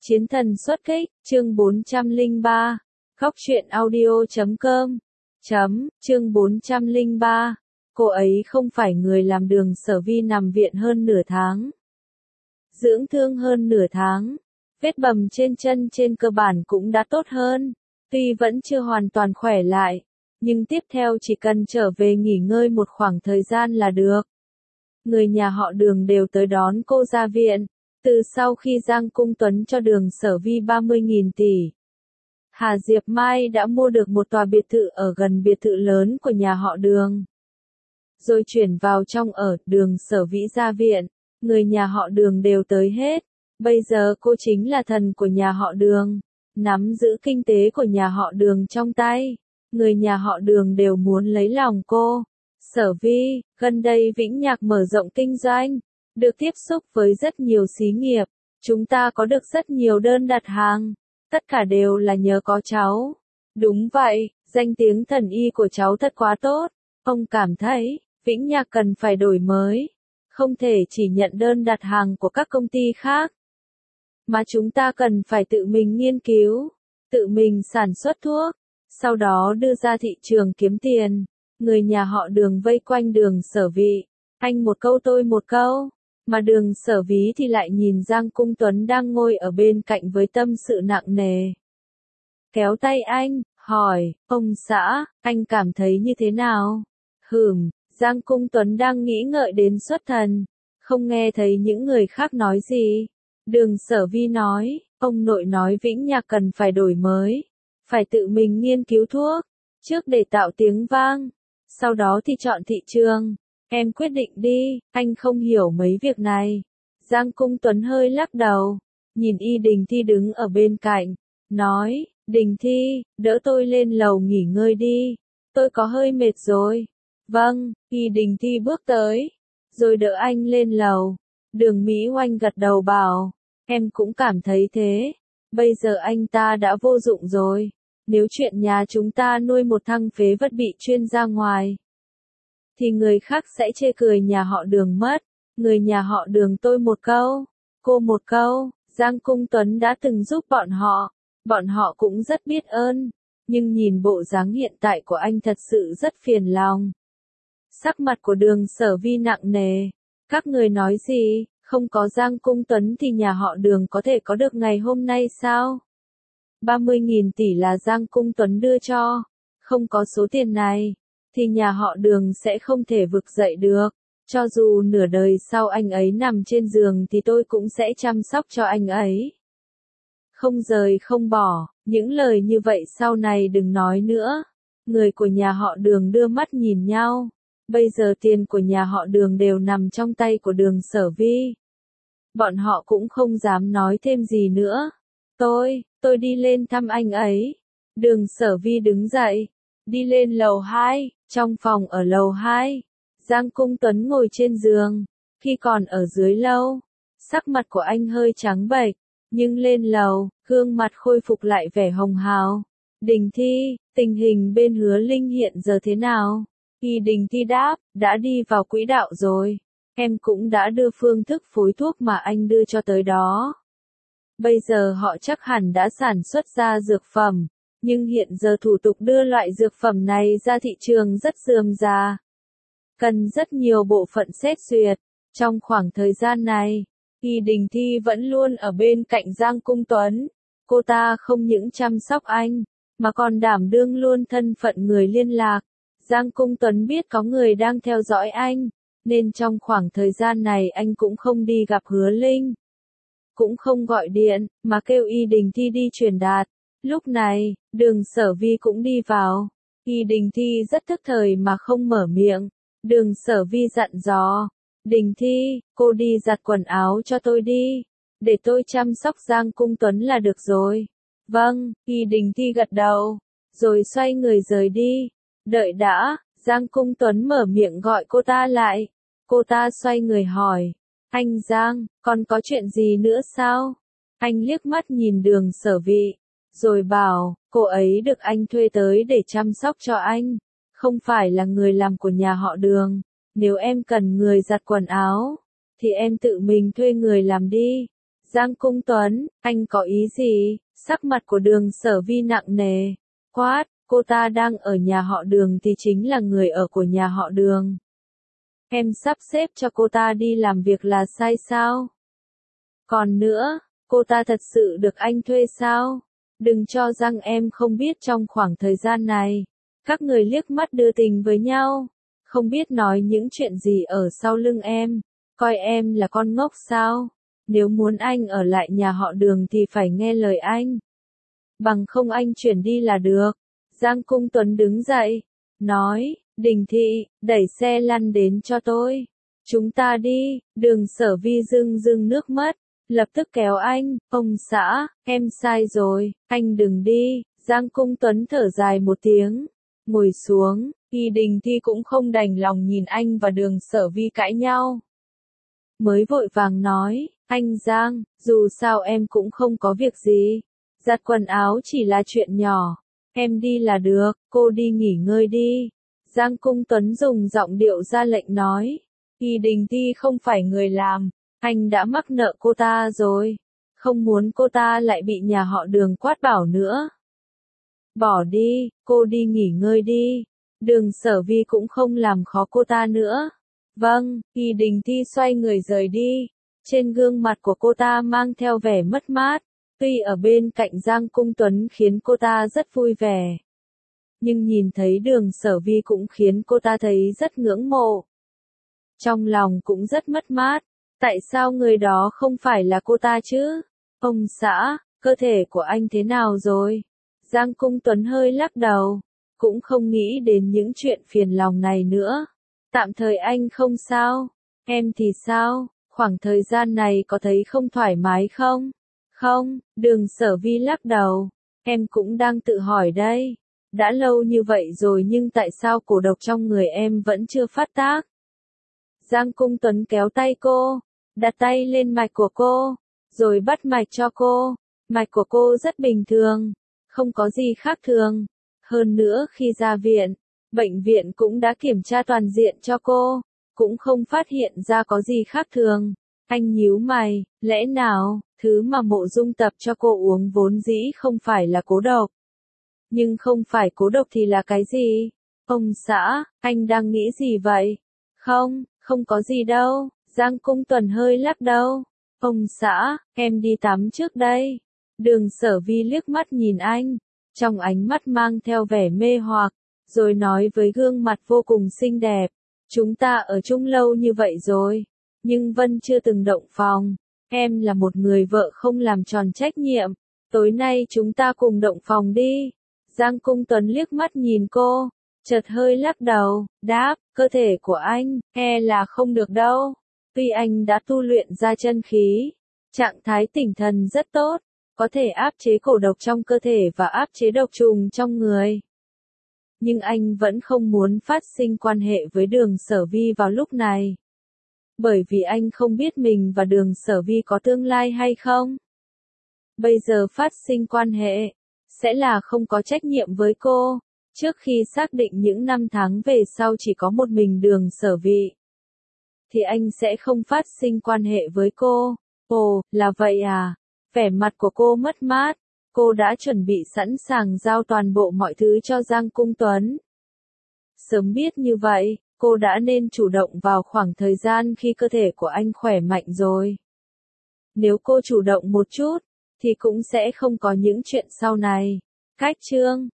Chiến thần xuất kích, chương 403. Góc truyện audio.com. Chương 403. Cô ấy không phải người làm Đường Sở Vi nằm viện hơn nửa tháng. Dưỡng thương hơn nửa tháng. Vết bầm trên chân trên cơ bản cũng đã tốt hơn. Tuy vẫn chưa hoàn toàn khỏe lại, nhưng tiếp theo chỉ cần trở về nghỉ ngơi một khoảng thời gian là được. Người nhà họ Đường đều tới đón cô ra viện. Từ sau khi Giang Cung Tuấn cho Đường Sở Vi 30.000 tỷ, Hà Diệp Mai đã mua được một tòa biệt thự ở gần biệt thự lớn của nhà họ Đường. Rồi chuyển vào trong ở Đường Sở Vĩ ra viện, người nhà họ Đường đều tới hết. Bây giờ cô chính là thần của nhà họ Đường, nắm giữ kinh tế của nhà họ Đường trong tay. Người nhà họ Đường đều muốn lấy lòng cô. Sở Vi, gần đây Vĩnh Nhạc mở rộng kinh doanh, được tiếp xúc với rất nhiều xí nghiệp, chúng ta có được rất nhiều đơn đặt hàng, tất cả đều là nhờ có cháu. Đúng vậy, danh tiếng thần y của cháu thật quá tốt, ông cảm thấy, Vĩnh Nhạc cần phải đổi mới, không thể chỉ nhận đơn đặt hàng của các công ty khác, mà chúng ta cần phải tự mình nghiên cứu, tự mình sản xuất thuốc, sau đó đưa ra thị trường kiếm tiền. Người nhà họ Đường vây quanh Đường Sở Vi, anh một câu tôi một câu. Mà Đường Sở Ví thì lại nhìn Giang Cung Tuấn đang ngồi ở bên cạnh với tâm sự nặng nề. Kéo tay anh, hỏi, ông xã, anh cảm thấy như thế nào? Giang Cung Tuấn đang nghĩ ngợi đến xuất thần, không nghe thấy những người khác nói gì. Đường Sở Vi nói, ông nội nói Vĩnh Nhạc cần phải đổi mới, phải tự mình nghiên cứu thuốc, trước để tạo tiếng vang, sau đó thì chọn thị trường. Em quyết định đi, anh không hiểu mấy việc này. Giang Cung Tuấn hơi lắc đầu, nhìn Y Đình Thi đứng ở bên cạnh, nói, Đình Thi, đỡ tôi lên lầu nghỉ ngơi đi, tôi có hơi mệt rồi. Vâng, Y Đình Thi bước tới, rồi đỡ anh lên lầu. Đường Mỹ Oanh gật đầu bảo, em cũng cảm thấy thế, bây giờ anh ta đã vô dụng rồi, nếu chuyện nhà chúng ta nuôi một thằng phế vật bị chuyên ra ngoài, thì người khác sẽ chê cười nhà họ Đường mất. Người nhà họ Đường tôi một câu, cô một câu, Giang Cung Tuấn đã từng giúp bọn họ cũng rất biết ơn, nhưng nhìn bộ dáng hiện tại của anh thật sự rất phiền lòng. Sắc mặt của Đường Sở Vi nặng nề, các người nói gì, không có Giang Cung Tuấn thì nhà họ Đường có thể có được ngày hôm nay sao? 30.000 tỷ là Giang Cung Tuấn đưa cho, không có số tiền này thì nhà họ Đường sẽ không thể vực dậy được. Cho dù nửa đời sau anh ấy nằm trên giường thì tôi cũng sẽ chăm sóc cho anh ấy. Không rời không bỏ, những lời như vậy sau này đừng nói nữa. Người của nhà họ Đường đưa mắt nhìn nhau. Bây giờ tiền của nhà họ Đường đều nằm trong tay của Đường Sở Vi. Bọn họ cũng không dám nói thêm gì nữa. Tôi đi lên thăm anh ấy. Đường Sở Vi đứng dậy, đi lên lầu 2, trong phòng ở lầu 2. Giang Cung Tuấn ngồi trên giường, khi còn ở dưới lâu, sắc mặt của anh hơi trắng bệch, nhưng lên lầu, gương mặt khôi phục lại vẻ hồng hào. Đình Thi, tình hình bên Hứa Linh hiện giờ thế nào? Y Đình Thi đáp, đã đi vào quỹ đạo rồi, em cũng đã đưa phương thức phối thuốc mà anh đưa cho tới đó. Bây giờ họ chắc hẳn đã sản xuất ra dược phẩm. Nhưng hiện giờ thủ tục đưa loại dược phẩm này ra thị trường rất rườm rà. Cần rất nhiều bộ phận xét duyệt. Trong khoảng thời gian này, Y Đình Thi vẫn luôn ở bên cạnh Giang Cung Tuấn. Cô ta không những chăm sóc anh, mà còn đảm đương luôn thân phận người liên lạc. Giang Cung Tuấn biết có người đang theo dõi anh, nên trong khoảng thời gian này anh cũng không đi gặp Hứa Linh. Cũng không gọi điện, mà kêu Y Đình Thi đi truyền đạt. Lúc này, Đường Sở Vi cũng đi vào. Y Đình Thi rất thức thời mà không mở miệng. Đường Sở Vi dặn dò, Đình Thi, cô đi giặt quần áo cho tôi đi, để tôi chăm sóc Giang Cung Tuấn là được rồi. Vâng, Y Đình Thi gật đầu, rồi xoay người rời đi. Đợi đã, Giang Cung Tuấn mở miệng gọi cô ta lại. Cô ta xoay người hỏi, anh Giang, còn có chuyện gì nữa sao? Anh liếc mắt nhìn Đường Sở Vi, rồi bảo, cô ấy được anh thuê tới để chăm sóc cho anh, không phải là người làm của nhà họ Đường. Nếu em cần người giặt quần áo, thì em tự mình thuê người làm đi. Giang Cung Tuấn, anh có ý gì? Sắc mặt của Đường Sở Vi nặng nề. Quát, cô ta đang ở nhà họ Đường thì chính là người ở của nhà họ Đường. Em sắp xếp cho cô ta đi làm việc là sai sao? Còn nữa, cô ta thật sự được anh thuê sao? Đừng cho rằng em không biết trong khoảng thời gian này, các người liếc mắt đưa tình với nhau, không biết nói những chuyện gì ở sau lưng em, coi em là con ngốc sao? Nếu muốn anh ở lại nhà họ Đường thì phải nghe lời anh. Bằng không anh chuyển đi là được. Giang Cung Tuấn đứng dậy, nói, Đình Thị, đẩy xe lăn đến cho tôi. Chúng ta đi. Đường Sở Vi rưng rưng nước mắt, lập tức kéo anh, ông xã, em sai rồi, anh đừng đi. Giang Cung Tuấn thở dài một tiếng, ngồi xuống. Y Đình Thi cũng không đành lòng nhìn anh và Đường Sở Vi cãi nhau. Mới vội vàng nói, anh Giang, dù sao em cũng không có việc gì. Giặt quần áo chỉ là chuyện nhỏ. Em đi là được, cô đi nghỉ ngơi đi. Giang Cung Tuấn dùng giọng điệu ra lệnh nói. Y Đình Thi không phải người làm, anh đã mắc nợ cô ta rồi. Không muốn cô ta lại bị nhà họ Đường quát bảo nữa. Bỏ đi, cô đi nghỉ ngơi đi. Đường Sở Vi cũng không làm khó cô ta nữa. Vâng, Y Đình Thi xoay người rời đi. Trên gương mặt của cô ta mang theo vẻ mất mát. Tuy ở bên cạnh Giang Cung Tuấn khiến cô ta rất vui vẻ, nhưng nhìn thấy Đường Sở Vi cũng khiến cô ta thấy rất ngưỡng mộ. Trong lòng cũng rất mất mát, tại sao người đó không phải là cô ta chứ? Ông xã, cơ thể của anh thế nào rồi? Giang Cung Tuấn hơi lắc đầu, cũng không nghĩ đến những chuyện phiền lòng này nữa. Tạm thời anh không sao, em thì sao? Khoảng thời gian này có thấy không thoải mái không? Không, Đường Sở Vi lắc đầu, em cũng đang tự hỏi đây. Đã lâu như vậy rồi nhưng tại sao cổ độc trong người em vẫn chưa phát tác? Giang Cung Tuấn kéo tay cô, đặt tay lên mạch của cô, rồi bắt mạch cho cô. Mạch của cô rất bình thường, không có gì khác thường. Hơn nữa khi ra viện, bệnh viện cũng đã kiểm tra toàn diện cho cô, cũng không phát hiện ra có gì khác thường. Anh nhíu mày, lẽ nào, thứ mà Mộ Dung tập cho cô uống vốn dĩ không phải là cố độc. Nhưng không phải cố độc thì là cái gì? Ông xã, anh đang nghĩ gì vậy? Không, không có gì đâu. Giang Cung Tuấn hơi lắc đầu. Ông xã, em đi tắm trước đây. Đường Sở Vi liếc mắt nhìn anh, trong ánh mắt mang theo vẻ mê hoặc, rồi nói với gương mặt vô cùng xinh đẹp. Chúng ta ở chung lâu như vậy rồi, nhưng Vân chưa từng động phòng. Em là một người vợ không làm tròn trách nhiệm. Tối nay chúng ta cùng động phòng đi. Giang Cung Tuấn liếc mắt nhìn cô, chợt hơi lắc đầu, đáp, cơ thể của anh, là không được đâu. Tuy anh đã tu luyện ra chân khí, trạng thái tinh thần rất tốt, có thể áp chế cổ độc trong cơ thể và áp chế độc trùng trong người. Nhưng anh vẫn không muốn phát sinh quan hệ với Đường Sở Vi vào lúc này. Bởi vì anh không biết mình và Đường Sở Vi có tương lai hay không. Bây giờ phát sinh quan hệ, sẽ là không có trách nhiệm với cô. Trước khi xác định những năm tháng về sau chỉ có một mình Đường Sở Vi, thì anh sẽ không phát sinh quan hệ với cô. Ồ, là vậy à? Vẻ mặt của cô mất mát. Cô đã chuẩn bị sẵn sàng giao toàn bộ mọi thứ cho Giang Cung Tuấn. Sớm biết như vậy, cô đã nên chủ động vào khoảng thời gian khi cơ thể của anh khỏe mạnh rồi. Nếu cô chủ động một chút, thì cũng sẽ không có những chuyện sau này. Cách chương